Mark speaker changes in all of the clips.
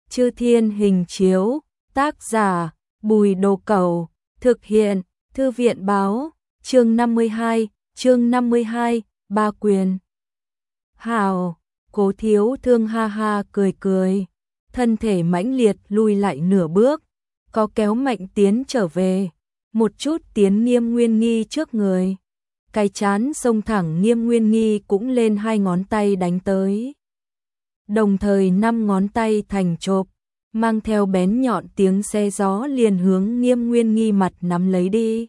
Speaker 1: Chư Thiên Hình Chiếu, tác giả, Bùi Đồ Cẩu, thực hiện, Thư viện báo, chương 52, Ba Quyền. Hào, Cố Thiếu Thương ha ha cười cười, thân thể mãnh liệt lui lại nửa bước, có kéo mạnh tiến trở về, một chút tiến Nghiêm Nguyên Nghi trước người. Cái chán xông thẳng Nghiêm Nguyên Nghi cũng lên 2 ngón tay đánh tới. Đồng thời 5 ngón tay thành chộp, mang theo bén nhọn tiếng xe gió liền hướng Nghiêm Nguyên Nghi mặt nắm lấy đi.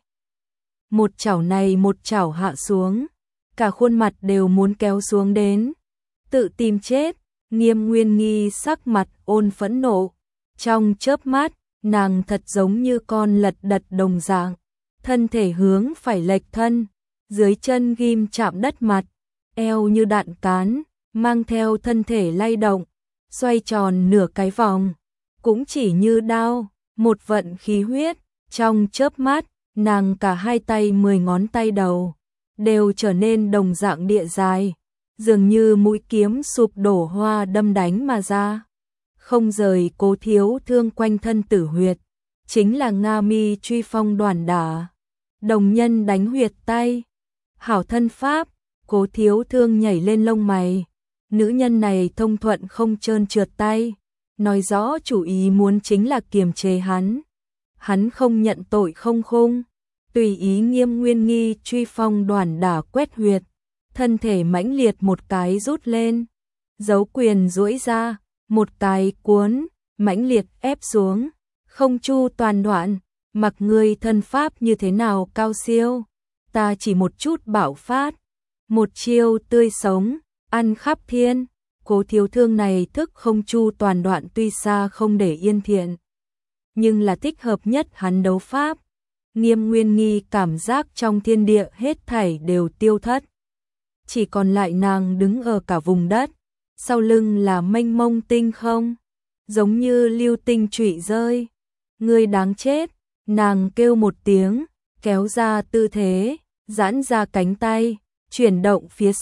Speaker 1: Một chảo này một chảo hạ xuống, cả khuôn mặt đều muốn kéo xuống đến. Tự tìm chết, Nghiêm Nguyên Nghi sắc mặt ôn phẫn nộ. Trong chớp mắt, nàng thật giống như con lật đật đồng dạng, thân thể hướng phải lệch thân, dưới chân ghim chạm đất mặt, eo như đạn cán, mang theo thân thể lay động, xoay tròn nửa cái vòng, cũng chỉ như đao, một vận khí huyết, trong chớp mắt, nàng cả 2 tay 10 ngón tay đầu, đều trở nên đồng dạng địa dài, dường như mũi kiếm sụp đổ hoa đâm đánh mà ra. Không rời Cố Thiếu Thương quanh thân tử huyệt, chính là Nga Mi truy phong đoàn đả, đồng nhân đánh huyệt tay. Hảo thân pháp, Cố Thiếu Thương nhảy lên lông mày, nữ nhân này thông thuận không trơn trượt tay, nói rõ chủ ý muốn chính là kiềm chế hắn. Hắn không nhận tội không khung, tùy ý Nghiêm Nguyên Nghi truy phong đoàn đả quét huyệt, thân thể mãnh liệt một cái rút lên, giấu quyền duỗi ra, một cái cuốn, mãnh liệt ép xuống, không chu toàn đoạn, mặc ngươi thân pháp như thế nào cao siêu, ta chỉ một chút bạo phát, một chiêu tươi sống, ăn khắp thiên. Cố Thiếu Thương này thức không chu toàn đoạn tuy xa không để yên thiện, nhưng là thích hợp nhất hắn đấu pháp. Nghiêm Nguyên Nghi cảm giác trong thiên địa hết thảy đều tiêu thất, chỉ còn lại nàng đứng ở cả vùng đất, sau lưng là mênh mông tinh không, giống như lưu tinh trụy rơi. Ngươi đáng chết, nàng kêu một tiếng, kéo ra tư thế, giãn ra cánh tay, chuyển động phía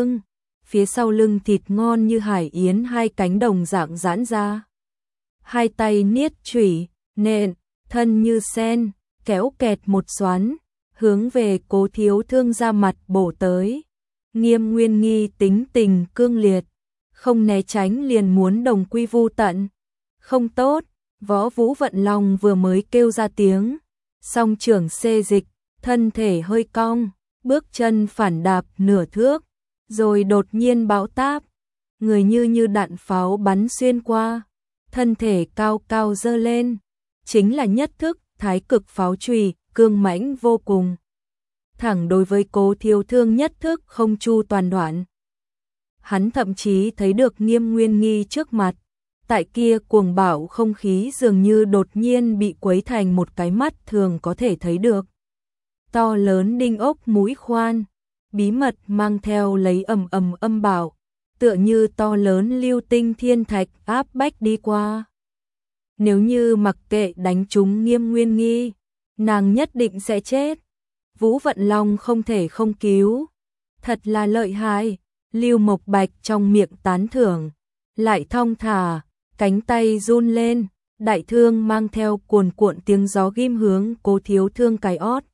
Speaker 1: sau lưng thịt ngon như hải yến 2 cánh đồng dạng giãn ra. 2 tay niết chủy, nện, thân như sen, kéo kẹt một xoắn, hướng về Cố Thiếu Thương ra mặt bổ tới. Nghiêm Nguyên Nghi tính tình cương liệt, không né tránh liền muốn đồng quy vu tận. Không tốt, Võ Vũ Vận Long vừa mới kêu ra tiếng, song trưởng xê dịch, thân thể hơi cong, bước chân phản đạp nửa thước, rồi đột nhiên bão táp, người như đạn pháo bắn xuyên qua, thân thể cao cao dơ lên, chính là nhất thức Thái Cực Pháo Chùy, cương mãnh vô cùng. Thẳng đối với Cố Thiếu Thương nhất thức không chu toàn đoạn. Hắn thậm chí thấy được Nghiêm Nguyên Nghi trước mặt, tại kia cuồng bạo không khí dường như đột nhiên bị quấy thành một cái mắt thường có thể thấy được. To lớn đinh ốc mũi khoan, bí mật mang theo lấy ầm ầm âm bạo, tựa như to lớn lưu tinh thiên thạch áp bách đi qua. Nếu như mặc kệ đánh trúng Nghiêm Nguyên Nghi, nàng nhất định sẽ chết. Vũ Vận Long không thể không cứu. Thật là lợi hại, Lưu Mộc Bạch trong miệng tán thưởng, lại thong thả, cánh tay run lên, đại thương mang theo cuồn cuộn tiếng gió ghim hướng Cố Thiếu Thương cái ót.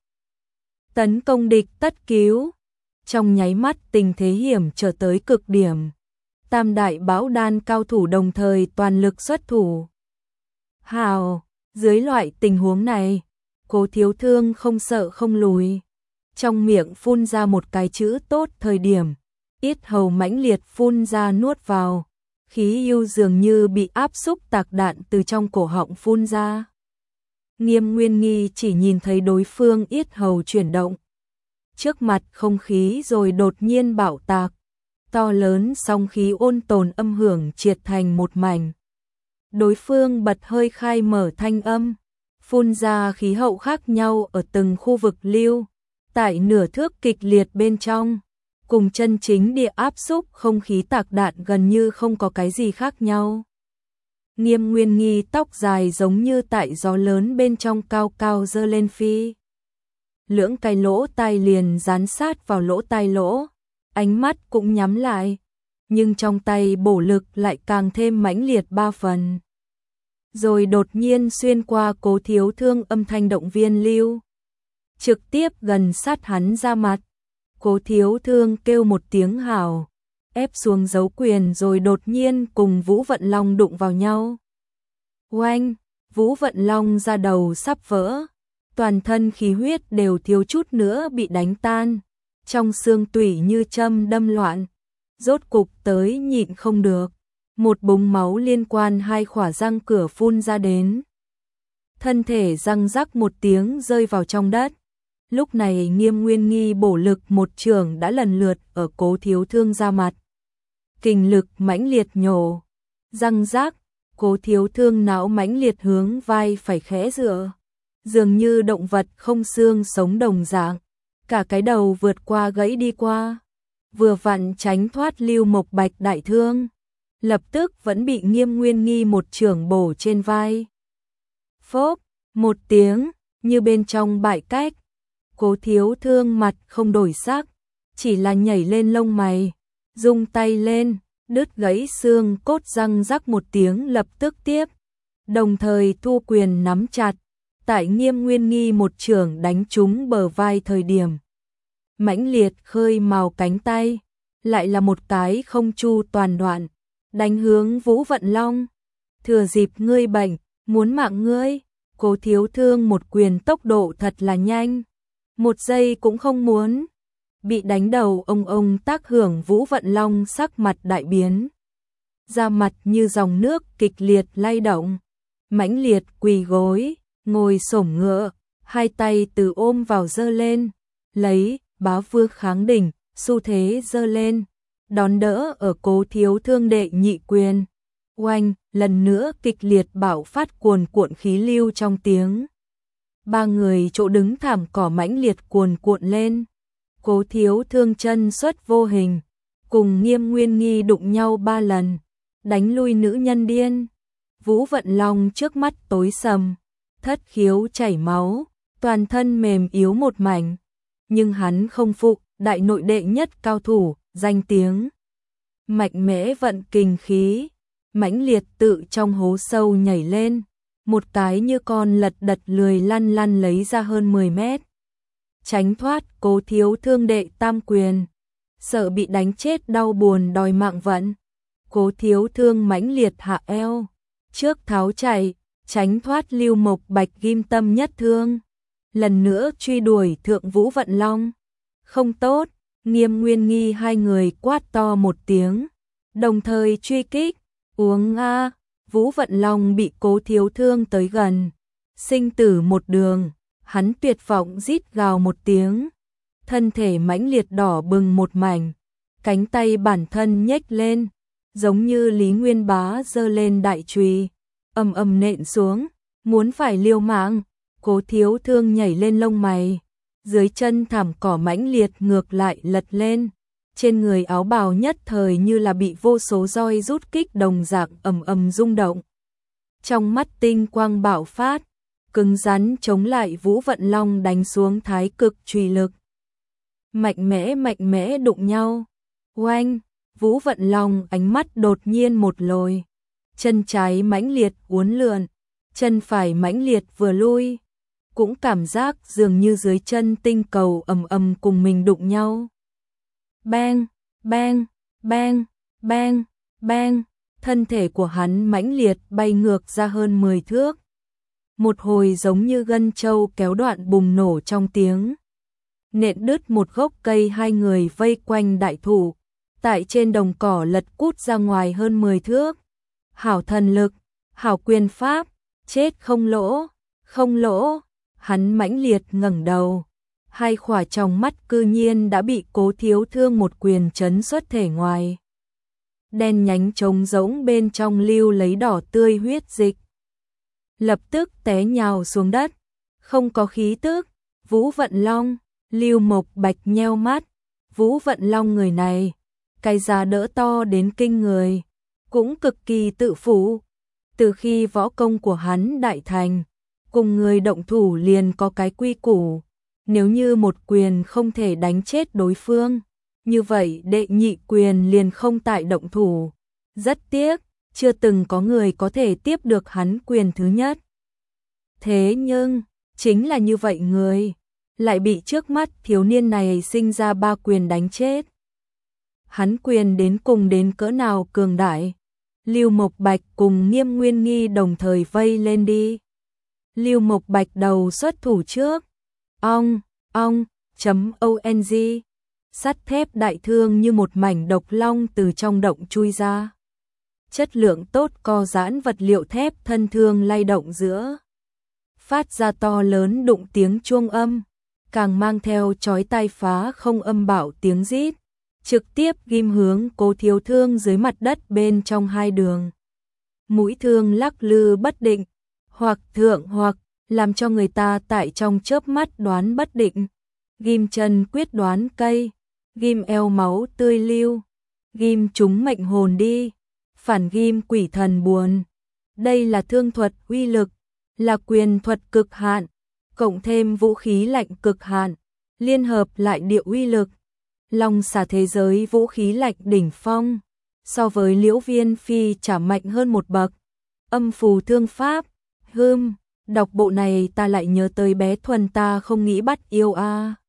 Speaker 1: Tấn công địch tất cứu. Trong nháy mắt tình thế hiểm trở tới cực điểm. Tam đại bão đan cao thủ đồng thời toàn lực xuất thủ. Hào, dưới loại tình huống này, Cố Thiếu Thương không sợ không lùi. Trong miệng phun ra một cái chữ tốt thời điểm, yết hầu mãnh liệt phun ra nuốt vào, khí yêu dường như bị áp xúc tạc đạn từ trong cổ họng phun ra. Nghiêm Nguyên Nghi chỉ nhìn thấy đối phương yết hầu chuyển động. Trước mặt không khí rồi đột nhiên bạo tạc, to lớn sóng khí ôn tồn âm hưởng triệt thành một mảnh. Đối phương bật hơi khai mở thanh âm, phun ra khí hậu khác nhau ở từng khu vực lưu, tại nửa thước kịch liệt bên trong, cùng chân chính địa áp xúc không khí tạc đạn gần như không có cái gì khác nhau. Nghiêm Nguyên Nghi tóc dài giống như tại gió lớn bên trong cao cao dơ lên phi. Lưỡng cái lỗ tai liền dán sát vào lỗ tai lỗ, ánh mắt cũng nhắm lại, nhưng trong tay bổ lực lại càng thêm mãnh liệt 3 phần. rồi đột nhiên xuyên qua Cố Thiếu Thương, âm thanh động viên lưu, trực tiếp gần sát hắn ra mặt. Cố Thiếu Thương kêu một tiếng hào, ép xuống giấu quyền rồi đột nhiên cùng Vũ Vận Long đụng vào nhau. Oanh, Vũ Vận Long da đầu sắp vỡ, toàn thân khí huyết đều thiếu chút nữa bị đánh tan, trong xương tủy như châm đâm loạn, rốt cục tới nhịn không được, một búng máu liên quan hai khỏa răng cửa phun ra đến. Thân thể răng rắc một tiếng rơi vào trong đất. Lúc này Nghiêm Nguyên Nghi bổ lực một chưởng đã lần lượt ở Cố Thiếu Thương ra mặt. Kình lực mãnh liệt nhổ, răng rác, Cố Thiếu Thương não mãnh liệt hướng vai phải khẽ dựa, dường như động vật không xương sống đồng dạng, cả cái đầu vượt qua gãy đi qua, vừa vặn tránh thoát Lưu Mộc Bạch đại thương, lập tức vẫn bị Nghiêm Nguyên Nghi một chưởng bổ trên vai. Phốp, một tiếng, như bên trong bại cách. Cố Thiếu Thương mặt không đổi sắc, chỉ là nhảy lên lông mày, rung tay lên, đứt gãy xương cốt, răng rắc một tiếng lập tức tiếp, đồng thời thu quyền nắm chặt, tại Nghiêm Nguyên Nghi một chưởng đánh trúng bờ vai thời điểm. Mãnh liệt khơi màu cánh tay, lại là một cái không chu toàn đoạn, đánh hướng Vũ Vận Long. Thừa dịp ngươi bệnh, muốn mạng ngươi, Cố Thiếu Thương một quyền tốc độ thật là nhanh. Một giây cũng không muốn. Bị đánh đầu ông tác hưởng, Vũ Vận Long sắc mặt đại biến. Da mặt như dòng nước kịch liệt lay động. Mãnh liệt quỳ gối, ngồi xổm ngựa, hai tay từ ôm vào giơ lên. Lấy, Bá Vương kháng đỉnh, xu thế giơ lên. Đón đỡ ở Cố Thiếu Thương đệ nhị quyền. Oanh, lần nữa kịch liệt bạo phát cuồn cuộn khí lưu trong tiếng. Ba người chỗ đứng thảm cỏ mãnh liệt cuồn cuộn lên. Cố Thiếu Thương chân xuất vô hình, cùng Nghiêm Nguyên Nghi đụng nhau 3 lần, đánh lui nữ nhân điên. Vũ Vận Long trước mắt tối sầm, thất khiếu chảy máu, toàn thân mềm yếu một mảnh. Nhưng hắn không phục, đại nội đệ nhất cao thủ, danh tiếng mạnh mẽ vận kình khí, mãnh liệt tự trong hố sâu nhảy lên. Một cái như con lật đật lười lăn lăn lấy ra hơn 10 mét. Tránh thoát Cố Thiếu Thương đệ tam quyền. Sợ bị đánh chết đau buồn đòi mạng vận. Cố Thiếu Thương mãnh liệt hạ eo. Trước tháo chạy, tránh thoát Lưu Mộc Bạch ghim tâm nhất thương. Lần nữa truy đuổi thượng Vũ Vận Long. Không tốt, Nghiêm Nguyên Nghi hai người quát to một tiếng. Đồng thời truy kích, uống a. Vũ Vận Long bị Cố Thiếu Thương tới gần, sinh tử một đường, hắn tuyệt vọng rít gào một tiếng, thân thể mãnh liệt đỏ bừng một mảnh, cánh tay bản thân nhếch lên, giống như Lý Nguyên Bá giơ lên đại chùy, ầm ầm nện xuống, muốn phải liều mạng. Cố Thiếu Thương nhảy lên lông mày, dưới chân thảm cỏ mãnh liệt ngược lại lật lên. Trên người áo bào nhất thời như là bị vô số roi rút kích đồng dạng ầm ầm rung động. Trong mắt tinh quang bạo phát, cứng rắn chống lại Vũ Vận Long đánh xuống thái cực chùy lực. Mạnh mẽ đụng nhau. Oanh, Vũ Vận Long ánh mắt đột nhiên một lồi. Chân trái mãnh liệt uốn lượn, chân phải mãnh liệt vừa lui. Cũng cảm giác dường như dưới chân tinh cầu ầm ầm cùng mình đụng nhau. Bang, bang, bang, bang, bang, thân thể của hắn mãnh liệt bay ngược ra hơn 10 thước. Một hồi giống như gân trâu kéo đoạn bùng nổ trong tiếng. Nện đứt một gốc cây, hai người vây quanh đại thụ, tại trên đồng cỏ lật cút ra ngoài hơn 10 thước. Hảo thần lực, hảo quyền pháp, chết không lỗ, không lỗ. Hắn mãnh liệt ngẩng đầu. Hai khỏa trong mắt cư nhiên đã bị Cố Thiếu Thương một quyền chấn xuất thể ngoài. Đen nhánh trống rỗng bên trong lưu lấy đỏ tươi huyết dịch. Lập tức té nhào xuống đất, không có khí tức. Vũ Vận Long, Lưu Mộc Bạch nheo mắt. Vũ Vận Long người này, cái giá đỡ to đến kinh người, cũng cực kỳ tự phụ. Từ khi võ công của hắn đại thành, cùng người động thủ liền có cái quy củ. Nếu như một quyền không thể đánh chết đối phương, như vậy đệ nhị quyền liền không tại động thủ. Rất tiếc, chưa từng có người có thể tiếp được hắn quyền thứ nhất. Thế nhưng, chính là như vậy người, lại bị trước mắt thiếu niên này sinh ra 3 quyền đánh chết. Hắn quyền đến cùng đến cỡ nào cường đại. Lưu Mộc Bạch cùng Nghiêm Nguyên Nghi đồng thời vây lên đi. Lưu Mộc Bạch đầu xuất thủ trước. Ong, ong.ong. Sắt thép đại thương như một mảnh độc long từ trong động chui ra. Chất lượng tốt co giãn vật liệu thép thân thương lay động giữa. Phát ra to lớn đụng tiếng chuông âm, càng mang theo chói tai phá không âm bạo tiếng rít, trực tiếp ghim hướng Cố Thiếu Thương dưới mặt đất bên trong hai đường. Mũi thương lắc lư bất định, hoặc thượng hoặc, làm cho người ta tại trong chớp mắt đoán bất định. Ghim chân quyết đoán cây, ghim eo máu tươi lưu, ghim chúng mệnh hồn đi, phản ghim quỷ thần buồn. Đây là thương thuật uy lực, là quyền thuật cực hạn, cộng thêm vũ khí lạnh cực hạn, liên hợp lại địa uy lực. Long xà thế giới vũ khí lạnh đỉnh phong, so với Liễu Viên Phi chả mạnh hơn một bậc. Âm phù thương pháp, đọc bộ này ta lại nhớ tới bé Thuần ta không nghĩ bắt yêu a.